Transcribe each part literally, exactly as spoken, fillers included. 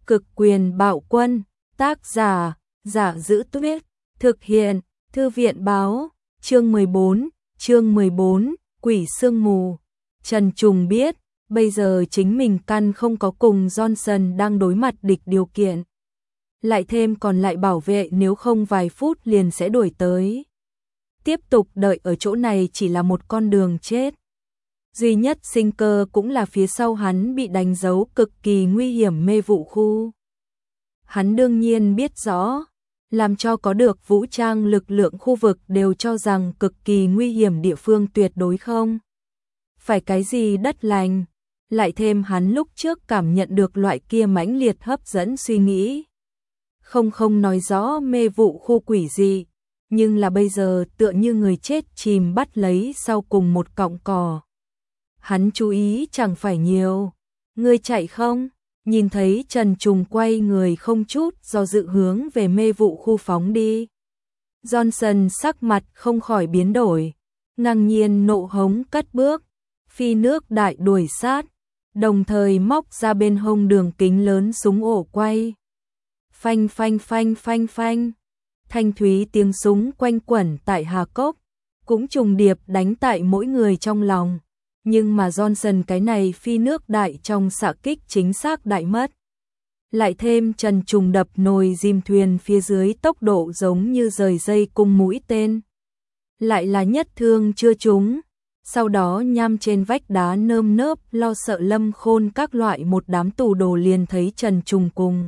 Cực quyền bạo quân, tác giả, Giả Giữ Tuyết, thực hiện, Thư viện báo, chương mười bốn, chương mười bốn, Quỷ sương mù. Trần Trùng biết, bây giờ chính mình căn không có cùng Johnson đang đối mặt địch điều kiện. Lại thêm còn lại bảo vệ, nếu không vài phút liền sẽ đuổi tới. Tiếp tục đợi ở chỗ này chỉ là một con đường chết. Duy nhất sinh cơ cũng là phía sau hắn bị đánh dấu cực kỳ nguy hiểm mê vụ khu. Hắn đương nhiên biết rõ, làm cho có được vũ trang lực lượng khu vực đều cho rằng cực kỳ nguy hiểm địa phương tuyệt đối không phải cái gì đất lành. Lại thêm hắn lúc trước cảm nhận được loại kia mãnh liệt hấp dẫn suy nghĩ. Không không nói rõ mê vụ khu quỷ gì, nhưng là bây giờ tựa như người chết chìm bắt lấy sau cùng một cọng cỏ. Hắn chú ý chẳng phải nhiều. Ngươi chạy không? Nhìn thấy Trần Trùng quay người không chút do dự hướng về mê vụ khu phóng đi. Johnson sắc mặt không khỏi biến đổi, ngang nhiên nộ hống cất bước, phi nước đại đuổi sát, đồng thời móc ra bên hông đường kính lớn súng ổ quay. Phanh phanh phanh phanh phanh, thanh thúy tiếng súng quanh quẩn tại Hà Cốc, cũng trùng điệp đánh tại mỗi người trong lòng. Nhưng mà Johnson cái này phi nước đại trong xạ kích chính xác đại mất. Lại thêm Trần Trùng đập nồi dìm thuyền phía dưới tốc độ giống như rời dây cung mũi tên. Lại là nhất thương chưa trúng. Sau đó nham trên vách đá nơm nớp lo sợ Lâm Khôn các loại một đám tù đồ liền thấy Trần Trùng cùng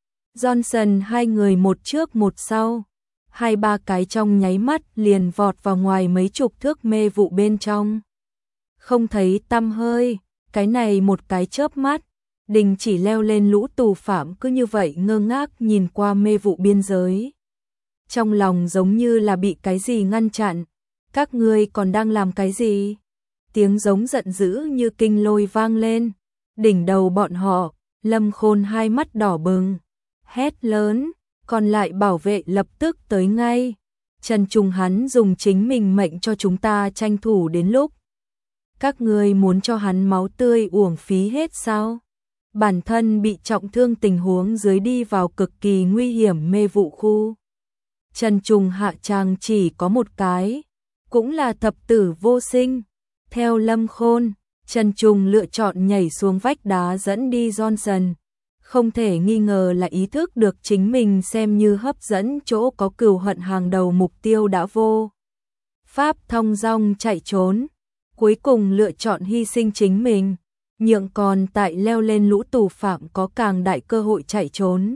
Johnson hai người một trước một sau. Hai ba cái trong nháy mắt liền vọt vào ngoài mấy chục thước mê vụ bên trong. Không thấy tăm hơi, cái này một cái chớp mắt, đình chỉ leo lên lũ tù phạm cứ như vậy ngơ ngác nhìn qua mê vụ biên giới. Trong lòng giống như là bị cái gì ngăn chặn, các ngươi còn đang làm cái gì? Tiếng giống giận dữ như kinh lôi vang lên, đỉnh đầu bọn họ, Lâm Khôn hai mắt đỏ bừng, hét lớn, còn lại bảo vệ lập tức tới ngay. Trần Trùng hắn dùng chính mình mệnh cho chúng ta tranh thủ đến lúc. Các ngươi muốn cho hắn máu tươi uổng phí hết sao? Bản thân bị trọng thương tình huống dưới đi vào cực kỳ nguy hiểm mê vụ khu. Trần Trùng hạ tràng chỉ có một cái, cũng là thập tử vô sinh. Theo Lâm Khôn, Trần Trùng lựa chọn nhảy xuống vách đá dẫn đi Johnson. Không thể nghi ngờ là ý thức được chính mình xem như hấp dẫn chỗ có cừu hận hàng đầu mục tiêu đã vô pháp thong dong chạy trốn. Cuối cùng lựa chọn hy sinh chính mình, nhượng còn tại leo lên lũ tù phạm có càng đại cơ hội chạy trốn.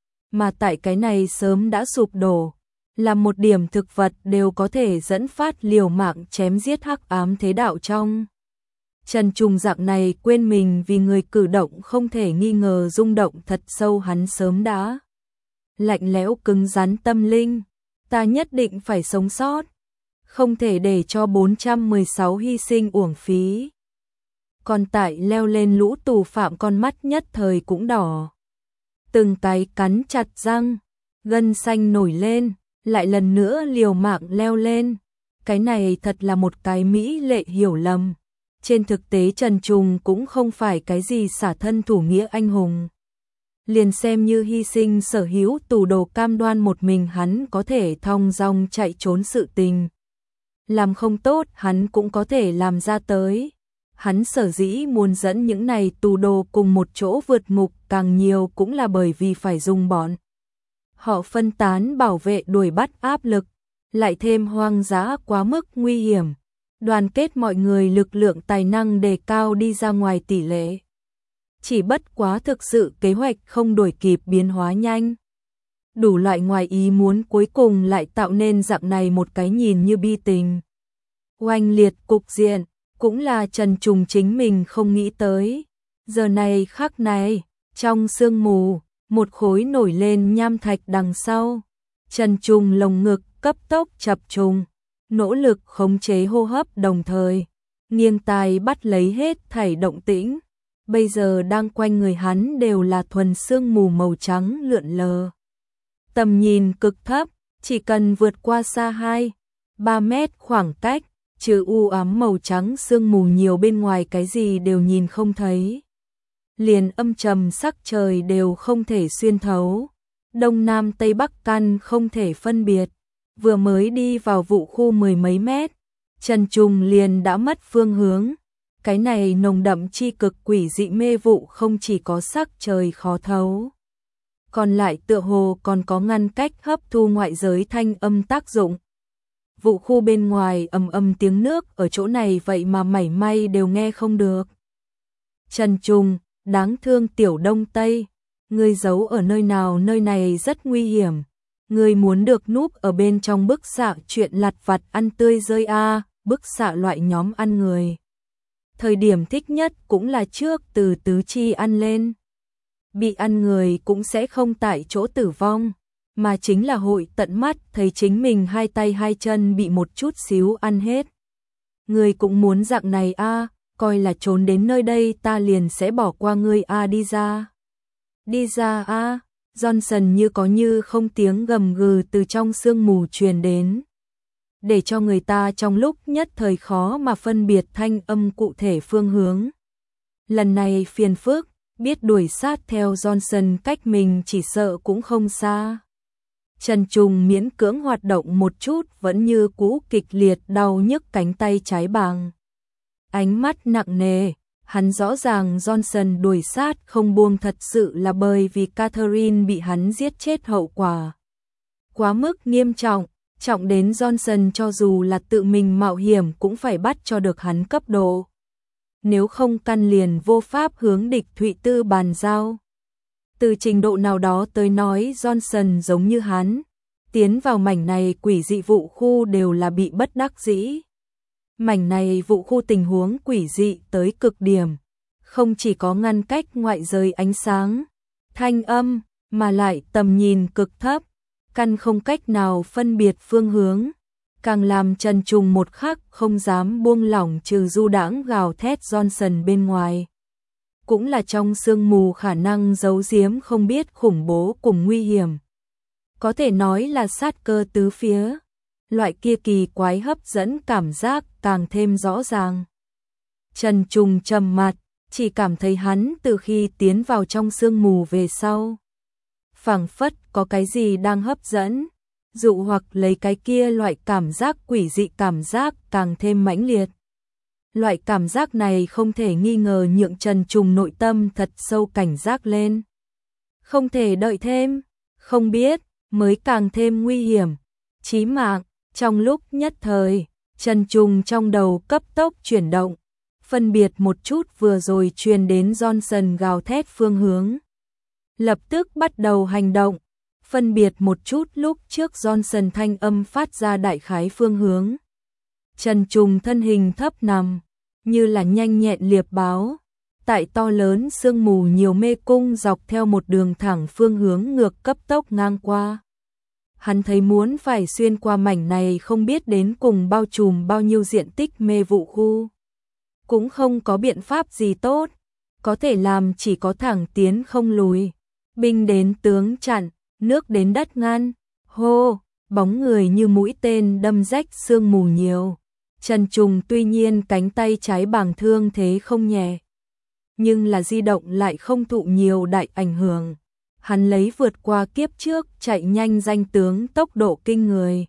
Mà tại cái này sớm đã sụp đổ, là một điểm thực vật đều có thể dẫn phát liều mạng chém giết hắc ám thế đạo trong. Trần Trùng dạng này quên mình vì người cử động không thể nghi ngờ rung động thật sâu, hắn sớm đã lạnh lẽo cứng rắn tâm linh, ta nhất định phải sống sót. Không thể để cho bốn trăm mười sáu hy sinh uổng phí. Còn tại leo lên lũ tù phạm con mắt nhất thời cũng đỏ. Từng cái cắn chặt răng, gân xanh nổi lên, lại lần nữa liều mạng leo lên. Cái này thật là một cái mỹ lệ hiểu lầm. Trên thực tế Trần Trùng cũng không phải cái gì xả thân thủ nghĩa anh hùng. Liền xem như hy sinh sở hữu tù đồ cam đoan một mình hắn có thể thong dong chạy trốn sự tình. Làm không tốt hắn cũng có thể làm ra tới. Hắn sở dĩ muốn dẫn những này tù đồ cùng một chỗ vượt ngục càng nhiều cũng là bởi vì phải dùng bọn họ phân tán bảo vệ đuổi bắt áp lực, lại thêm hoang dã quá mức nguy hiểm. Đoàn kết mọi người lực lượng tài năng đề cao đi ra ngoài tỷ lệ. Chỉ bất quá thực sự kế hoạch không đuổi kịp biến hóa nhanh. Đủ loại ngoài ý muốn cuối cùng lại tạo nên dạng này một cái nhìn như bi tình. Oanh liệt cục diện, cũng là Trần Trùng chính mình không nghĩ tới. Giờ này khắc này, trong sương mù, một khối nổi lên nham thạch đằng sau. Trần Trùng lồng ngực cấp tốc chập trùng, nỗ lực khống chế hô hấp đồng thời, nghiêng tai bắt lấy hết thảy động tĩnh. Bây giờ đang quanh người hắn đều là thuần sương mù màu trắng lượn lờ. Tầm nhìn cực thấp, chỉ cần vượt qua xa hai, ba mét khoảng cách, trừ u ám màu trắng sương mù nhiều bên ngoài cái gì đều nhìn không thấy. liền âm trầm sắc trời đều không thể xuyên thấu, đông nam tây bắc căn không thể phân biệt. Vừa mới đi vào vụ khu mười mấy mét, Trần Trùng liền đã mất phương hướng. Cái này nồng đậm chi cực quỷ dị mê vụ không chỉ có sắc trời khó thấu, còn lại tựa hồ còn có ngăn cách hấp thu ngoại giới thanh âm tác dụng. Vụ khu bên ngoài ầm ầm tiếng nước ở chỗ này vậy mà mảy may đều nghe không được. Trần Trùng, đáng thương tiểu Đông Tây, ngươi giấu ở nơi nào, nơi này rất nguy hiểm. Ngươi muốn được núp ở bên trong bức xạ chuyện lặt vặt ăn tươi rơi a, à, bức xạ loại nhóm ăn người. Thời điểm thích nhất cũng là trước từ tứ chi ăn lên. Bị ăn người cũng sẽ không tại chỗ tử vong, mà chính là hội tận mắt thấy chính mình hai tay hai chân bị một chút xíu ăn hết. Ngươi cũng muốn dạng này a, à, coi là trốn đến nơi đây ta liền sẽ bỏ qua ngươi a, à, đi ra. Đi ra a. À. Johnson như có như không tiếng gầm gừ từ trong sương mù truyền đến, để cho người ta trong lúc nhất thời khó mà phân biệt thanh âm cụ thể phương hướng. Lần này phiền phức, biết đuổi sát theo Johnson cách mình chỉ sợ cũng không xa. Trần Trùng miễn cưỡng hoạt động một chút vẫn như cũ kịch liệt đau nhức cánh tay trái bằng. Ánh mắt nặng nề. Hắn rõ ràng Johnson đuổi sát không buông thật sự là bởi vì Catherine bị hắn giết chết hậu quả quá mức nghiêm trọng, trọng đến Johnson cho dù là tự mình mạo hiểm cũng phải bắt cho được hắn cấp độ. Nếu không căn liền vô pháp hướng địch Thụy Tư bàn giao. Từ trình độ nào đó tới nói Johnson giống như hắn, tiến vào mảnh này quỷ dị vụ khu đều là bị bất đắc dĩ. Mảnh này vụ khu tình huống quỷ dị tới cực điểm, không chỉ có ngăn cách ngoại giới ánh sáng, thanh âm, mà lại tầm nhìn cực thấp, căn không cách nào phân biệt phương hướng, càng làm Trần Trùng một khắc không dám buông lỏng trừ du đãng gào thét Johnson bên ngoài. Cũng là trong sương mù khả năng giấu giếm không biết khủng bố cùng nguy hiểm. Có thể nói là sát cơ tứ phía. Loại kia kỳ quái hấp dẫn cảm giác càng thêm rõ ràng. Trần Trùng trầm mặt, chỉ cảm thấy hắn từ khi tiến vào trong sương mù về sau. Phảng phất có cái gì đang hấp dẫn, dụ hoặc lấy cái kia loại cảm giác quỷ dị cảm giác càng thêm mãnh liệt. Loại cảm giác này không thể nghi ngờ nhượng Trần Trùng nội tâm thật sâu cảnh giác lên. Không thể đợi thêm, không biết, mới càng thêm nguy hiểm, chí mạng. Trong lúc nhất thời, Trần Trùng trong đầu cấp tốc chuyển động, phân biệt một chút vừa rồi truyền đến Johnson gào thét phương hướng. Lập tức bắt đầu hành động, phân biệt một chút lúc trước Johnson thanh âm phát ra đại khái phương hướng. Trần Trùng thân hình thấp nằm, như là nhanh nhẹn liệp báo, tại to lớn sương mù nhiều mê cung dọc theo một đường thẳng phương hướng ngược cấp tốc ngang qua. Hắn thấy muốn phải xuyên qua mảnh này không biết đến cùng bao trùm bao nhiêu diện tích mê vụ khu. Cũng không có biện pháp gì tốt, có thể làm chỉ có thẳng tiến không lùi. Binh đến tướng chặn, nước đến đất ngăn, hô, bóng người như mũi tên đâm rách sương mù nhiều. Trần Trùng tuy nhiên cánh tay trái bàng thương thế không nhẹ, nhưng là di động lại không thụ nhiều đại ảnh hưởng. Hắn lấy vượt qua kiếp trước chạy nhanh danh tướng tốc độ kinh người.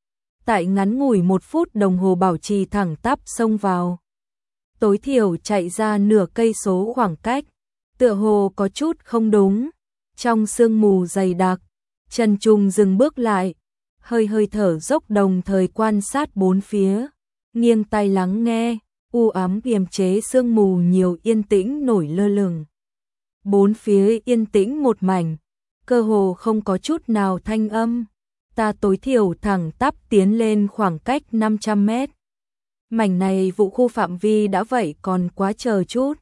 Tại ngắn ngủi một phút đồng hồ bảo trì thẳng tắp xông vào. Tối thiểu chạy ra nửa cây số khoảng cách, tựa hồ có chút không đúng. Trong sương mù dày đặc, Trần Trùng dừng bước lại, hơi hơi thở dốc đồng thời quan sát bốn phía, nghiêng tai lắng nghe, u ám kiềm chế sương mù nhiều yên tĩnh nổi lơ lửng. Bốn phía yên tĩnh một mảnh, cơ hồ không có chút nào thanh âm. Ta tối thiểu thẳng tắp tiến lên khoảng cách năm trăm mét. Mảnh này vụ khu phạm vi đã vậy còn quá chờ chút.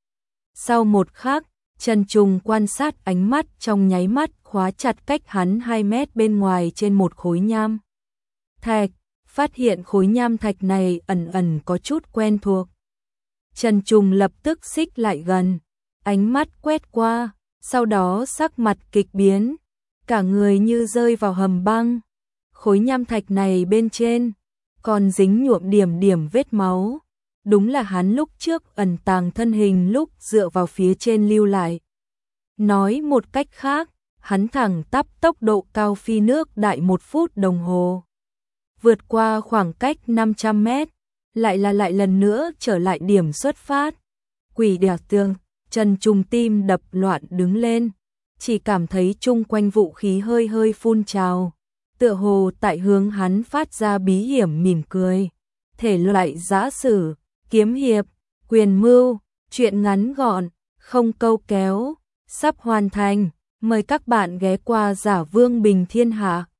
Sau một khắc, Trần Trùng quan sát ánh mắt trong nháy mắt khóa chặt cách hắn hai mét bên ngoài trên một khối nham thạch, phát hiện khối nham thạch này ẩn ẩn có chút quen thuộc. Trần Trùng lập tức xích lại gần, ánh mắt quét qua, sau đó sắc mặt kịch biến, cả người như rơi vào hầm băng. Khối nham thạch này bên trên còn dính nhuộm điểm điểm vết máu, đúng là hắn lúc trước ẩn tàng thân hình lúc dựa vào phía trên lưu lại. Nói một cách khác, hắn thẳng tắp tốc độ cao phi nước đại một phút đồng hồ. Vượt qua khoảng cách năm trăm mét, lại là lại lần nữa trở lại điểm xuất phát. Quỷ đèo tương, Trần Trùng tim đập loạn đứng lên, chỉ cảm thấy chung quanh vũ khí hơi hơi phun trào, tựa hồ tại hướng hắn phát ra bí hiểm mỉm cười. Thể loại giã sử, kiếm hiệp, quyền mưu, truyện ngắn gọn, không câu kéo, sắp hoàn thành, mời các bạn ghé qua Giả Vương Bình Thiên Hạ.